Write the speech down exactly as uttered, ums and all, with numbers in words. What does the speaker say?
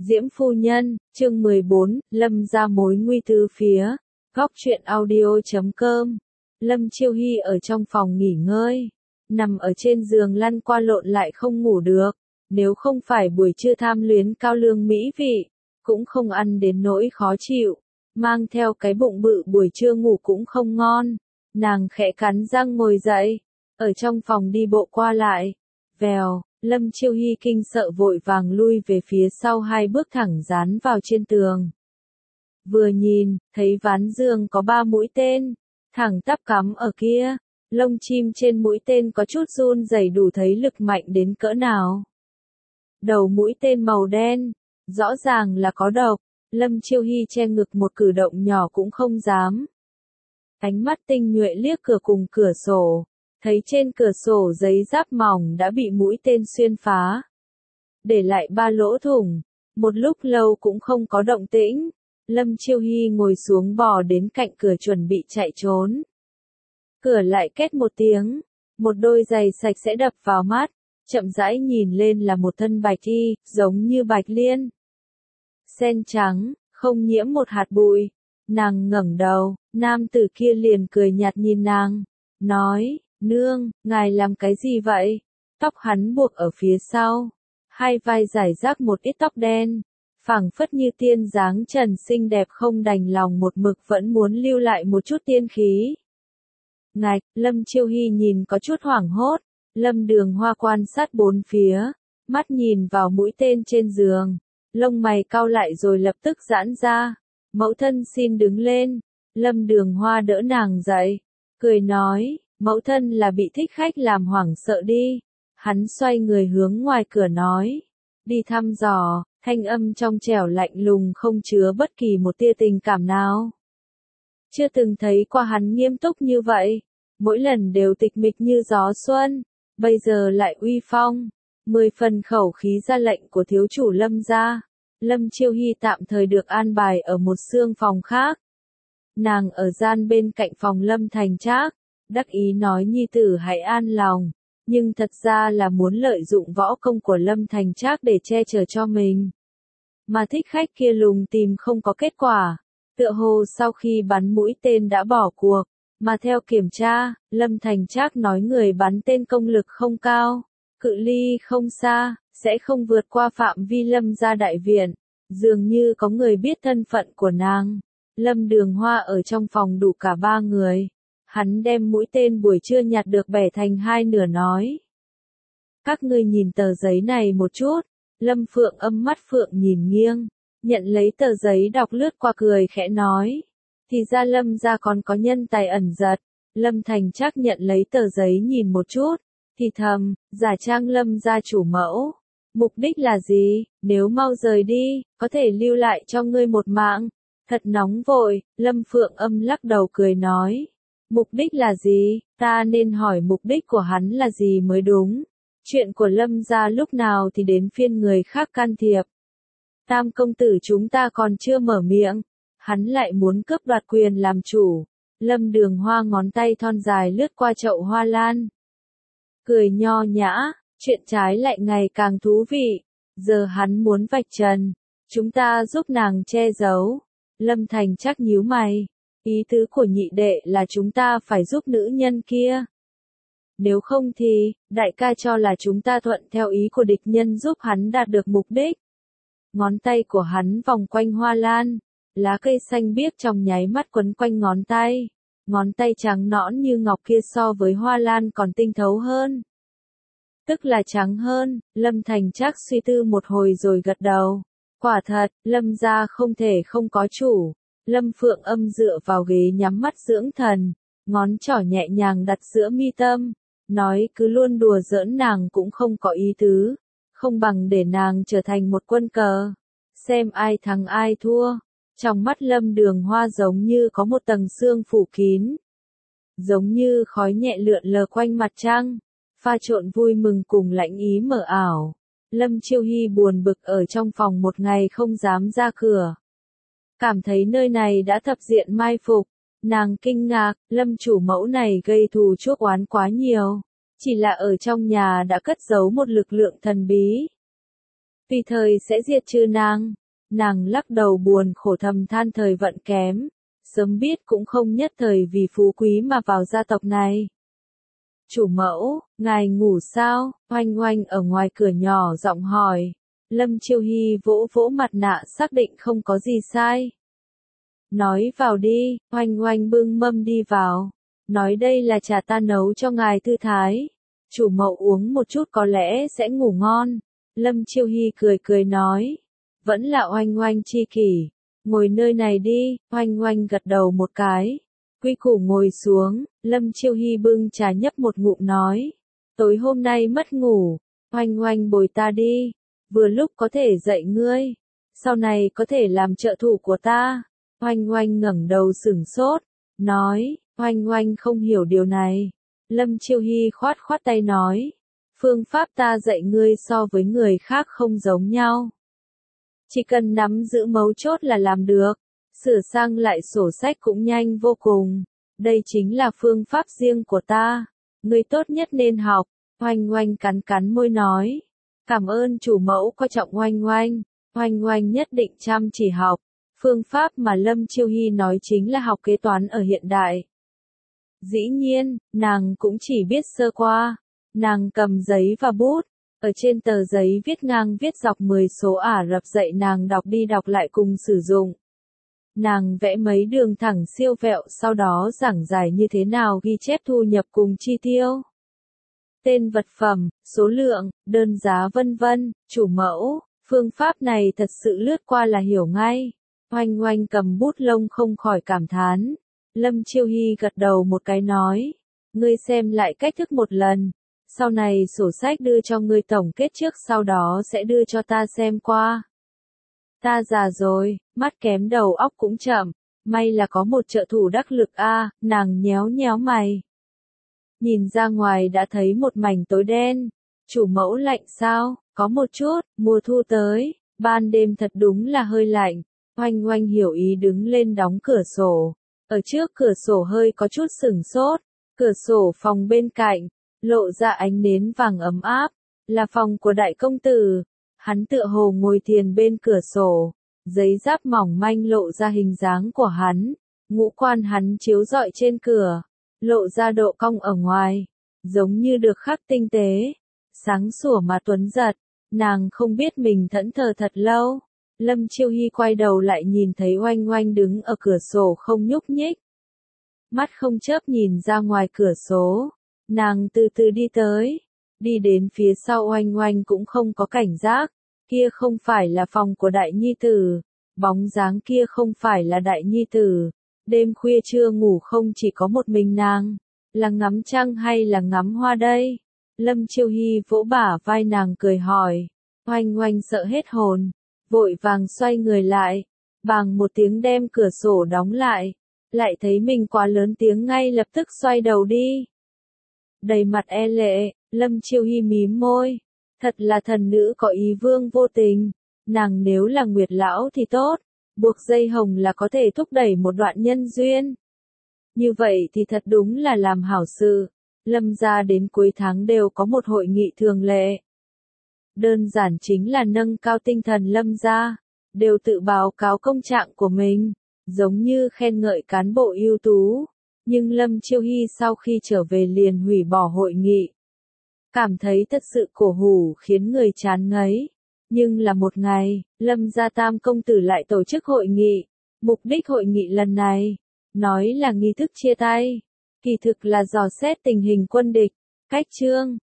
Diễm phu nhân, chương mười bốn, Lâm ra mối nguy từ phía. Góc truyện audio chấm com. Lâm Chiêu Hy ở trong phòng nghỉ ngơi, nằm ở trên giường lăn qua lộn lại không ngủ được. Nếu không phải buổi trưa tham luyến cao lương mỹ vị, cũng không ăn đến nỗi khó chịu. Mang theo cái bụng bự buổi trưa ngủ cũng không ngon. Nàng khẽ cắn răng ngồi dậy, ở trong phòng đi bộ qua lại. Vèo, Lâm Chiêu Hy kinh sợ vội vàng lui về phía sau hai bước thẳng dán vào trên tường. Vừa nhìn, thấy ván giường có ba mũi tên, thẳng tắp cắm ở kia. Lông chim trên mũi tên có chút run rẩy đủ thấy lực mạnh đến cỡ nào. Đầu mũi tên màu đen, rõ ràng là có độc. Lâm Chiêu Hy che ngực một cử động nhỏ cũng không dám. Ánh mắt tinh nhuệ liếc cửa cùng cửa sổ, thấy trên cửa sổ giấy giáp mỏng đã bị mũi tên xuyên phá, để lại ba lỗ thủng. Một lúc lâu cũng không có động tĩnh, Lâm Chiêu Hy ngồi xuống bò đến cạnh cửa chuẩn bị chạy trốn. Cửa lại két một tiếng, một đôi giày sạch sẽ đập vào mắt, chậm rãi nhìn lên là một thân bạch y, giống như bạch liên. Sen trắng, không nhiễm một hạt bụi. Nàng ngẩng đầu, nam tử kia liền cười nhạt nhìn nàng, nói, nương, ngài làm cái gì vậy? Tóc hắn buộc ở phía sau, hai vai rải rác một ít tóc đen, phảng phất như tiên dáng trần xinh đẹp không đành lòng một mực vẫn muốn lưu lại một chút tiên khí. Ngạch, Lâm Chiêu Hy nhìn có chút hoảng hốt, Lâm Đường Hoa quan sát bốn phía, mắt nhìn vào mũi tên trên giường, lông mày cau lại rồi lập tức giãn ra. Mẫu thân xin đứng lên. Lâm Đường Hoa đỡ nàng dậy, cười nói, mẫu thân là bị thích khách làm hoảng sợ đi. Hắn xoay người hướng ngoài cửa nói, đi thăm dò, thanh âm trong trẻo lạnh lùng không chứa bất kỳ một tia tình cảm nào. Chưa từng thấy qua hắn nghiêm túc như vậy, mỗi lần đều tịch mịch như gió xuân, bây giờ lại uy phong, mười phần khẩu khí ra lệnh của thiếu chủ Lâm gia. Lâm Chiêu Hy tạm thời được an bài ở một xương phòng khác. Nàng ở gian bên cạnh phòng Lâm Thành Trác, đắc ý nói nhi tử hãy an lòng, nhưng thật ra là muốn lợi dụng võ công của Lâm Thành Trác để che chở cho mình. Mà thích khách kia lùng tìm không có kết quả, tựa hồ sau khi bắn mũi tên đã bỏ cuộc, mà theo kiểm tra, Lâm Thành Trác nói người bắn tên công lực không cao, cự ly không xa, sẽ không vượt qua phạm vi Lâm gia đại viện. Dường như có người biết thân phận của nàng. Lâm Đường Hoa ở trong phòng đủ cả ba người. Hắn đem mũi tên buổi trưa nhặt được bẻ thành hai nửa nói, các ngươi nhìn tờ giấy này một chút. Lâm Phượng Âm mắt phượng nhìn nghiêng, nhận lấy tờ giấy đọc lướt qua cười khẽ nói, thì ra Lâm gia còn có nhân tài ẩn giật. Lâm Thành Trác nhận lấy tờ giấy nhìn một chút, thì thầm, giả trang Lâm gia chủ mẫu. Mục đích là gì? Nếu mau rời đi, có thể lưu lại cho ngươi một mạng. Thật nóng vội. Lâm Phượng Âm lắc đầu cười nói, mục đích là gì? Ta nên hỏi mục đích của hắn là gì mới đúng. Chuyện của Lâm gia lúc nào thì đến phiên người khác can thiệp. Tam công tử chúng ta còn chưa mở miệng, hắn lại muốn cướp đoạt quyền làm chủ. Lâm Đường Hoa ngón tay thon dài lướt qua chậu hoa lan, cười nho nhã. Chuyện trái lại ngày càng thú vị. Giờ hắn muốn vạch trần, chúng ta giúp nàng che giấu. Lâm Thành Trác nhíu mày, ý tứ của nhị đệ là chúng ta phải giúp nữ nhân kia. Nếu không thì, đại ca cho là chúng ta thuận theo ý của địch nhân giúp hắn đạt được mục đích. Ngón tay của hắn vòng quanh hoa lan, lá cây xanh biếc trong nháy mắt quấn quanh ngón tay. Ngón tay trắng nõn như ngọc kia so với hoa lan còn tinh thấu hơn. Tức là trắng hơn. Lâm Thành Trác suy tư một hồi rồi gật đầu. Quả thật, Lâm gia không thể không có chủ. Lâm Phượng Âm dựa vào ghế nhắm mắt dưỡng thần, ngón trỏ nhẹ nhàng đặt giữa mi tâm, nói cứ luôn đùa giỡn nàng cũng không có ý tứ, không bằng để nàng trở thành một quân cờ, xem ai thắng ai thua. Trong mắt Lâm Đường Hoa giống như có một tầng sương phủ kín, giống như khói nhẹ lượn lờ quanh mặt trăng, pha trộn vui mừng cùng lãnh ý mờ ảo. Lâm Chiêu Hy buồn bực ở trong phòng một ngày không dám ra cửa. Cảm thấy nơi này đã thập diện mai phục. Nàng kinh ngạc, Lâm chủ mẫu này gây thù chuốc oán quá nhiều. Chỉ là ở trong nhà đã cất giấu một lực lượng thần bí. Tùy thời sẽ diệt trừ nàng. Nàng lắc đầu buồn khổ thầm than thời vận kém, sớm biết cũng không nhất thời vì phú quý mà vào gia tộc này. Chủ mẫu, ngài ngủ sao? Oanh oanh ở ngoài cửa nhỏ giọng hỏi. Lâm Chiêu Hy vỗ vỗ mặt nạ xác định không có gì sai. Nói vào đi, oanh oanh bưng mâm đi vào. Nói đây là trà ta nấu cho ngài thư thái. Chủ mẫu uống một chút có lẽ sẽ ngủ ngon. Lâm Chiêu Hy cười cười nói. Vẫn là oanh oanh chi kỷ. Ngồi nơi này đi, oanh oanh gật đầu một cái. Quy củ ngồi xuống, Lâm Chiêu Hy bưng trà nhấp một ngụm nói. Tối hôm nay mất ngủ, oanh oanh bồi ta đi. Vừa lúc có thể dạy ngươi. Sau này có thể làm trợ thủ của ta. Oanh oanh ngẩng đầu sửng sốt. Nói, oanh oanh không hiểu điều này. Lâm Chiêu Hy khoát khoát tay nói. Phương pháp ta dạy ngươi so với người khác không giống nhau. Chỉ cần nắm giữ mấu chốt là làm được. Sửa sang lại sổ sách cũng nhanh vô cùng. Đây chính là phương pháp riêng của ta. Ngươi tốt nhất nên học. Oanh oanh cắn cắn môi nói. Cảm ơn chủ mẫu coi trọng oanh oanh. Oanh oanh nhất định chăm chỉ học. Phương pháp mà Lâm Chiêu Hy nói chính là học kế toán ở hiện đại. Dĩ nhiên, nàng cũng chỉ biết sơ qua. Nàng cầm giấy và bút. Ở trên tờ giấy viết ngang viết dọc mười số Ả Rập dạy nàng đọc đi đọc lại cùng sử dụng. Nàng vẽ mấy đường thẳng siêu vẹo sau đó giảng giải như thế nào ghi chép thu nhập cùng chi tiêu. Tên vật phẩm, số lượng, đơn giá vân vân, chủ mẫu, phương pháp này thật sự lướt qua là hiểu ngay. Oanh oanh cầm bút lông không khỏi cảm thán. Lâm Chiêu Hy gật đầu một cái nói. Ngươi xem lại cách thức một lần. Sau này sổ sách đưa cho ngươi tổng kết trước sau đó sẽ đưa cho ta xem qua. Ta già rồi, mắt kém đầu óc cũng chậm. May là có một trợ thủ đắc lực a, nàng nhéo nhéo mày. Nhìn ra ngoài đã thấy một mảnh tối đen. Chủ mẫu lạnh sao? Có một chút, mùa thu tới, ban đêm thật đúng là hơi lạnh. Oanh oanh hiểu ý đứng lên đóng cửa sổ. Ở trước cửa sổ hơi có chút sửng sốt. Cửa sổ phòng bên cạnh, lộ ra ánh nến vàng ấm áp. Là phòng của đại công tử. Hắn tựa hồ ngồi thiền bên cửa sổ. Giấy giáp mỏng manh lộ ra hình dáng của hắn. Ngũ quan hắn chiếu rọi trên cửa. Lộ ra độ cong ở ngoài. Giống như được khắc tinh tế. Sáng sủa mà tuấn giật. Nàng không biết mình thẫn thờ thật lâu. Lâm Chiêu Hy quay đầu lại nhìn thấy oanh oanh đứng ở cửa sổ không nhúc nhích. Mắt không chớp nhìn ra ngoài cửa sổ. Nàng từ từ đi tới. Đi đến phía sau oanh oanh cũng không có cảnh giác. Kia không phải là phòng của đại nhi tử. Bóng dáng kia không phải là đại nhi tử. Đêm khuya chưa ngủ không chỉ có một mình nàng. Là ngắm trăng hay là ngắm hoa đây? Lâm Chiêu Hy vỗ bả vai nàng cười hỏi. Oanh oanh sợ hết hồn. Vội vàng xoay người lại. Bàng một tiếng đem cửa sổ đóng lại. Lại thấy mình quá lớn tiếng ngay lập tức xoay đầu đi. Đầy mặt e lệ, Lâm Chiêu Hy mím môi. Thật là thần nữ có ý vương vô tình. Nàng nếu là Nguyệt lão thì tốt. Buộc dây hồng là có thể thúc đẩy một đoạn nhân duyên. Như vậy thì thật đúng là làm hảo sự. Lâm gia đến cuối tháng đều có một hội nghị thường lệ. Đơn giản chính là nâng cao tinh thần Lâm gia. Đều tự báo cáo công trạng của mình. Giống như khen ngợi cán bộ ưu tú. Nhưng Lâm Chiêu Hy sau khi trở về liền hủy bỏ hội nghị. Cảm thấy thật sự cổ hủ khiến người chán ngấy. Nhưng là một ngày, Lâm gia tam công tử lại tổ chức hội nghị. Mục đích hội nghị lần này, nói là nghi thức chia tay. Kỳ thực là dò xét tình hình quân địch. Cách chương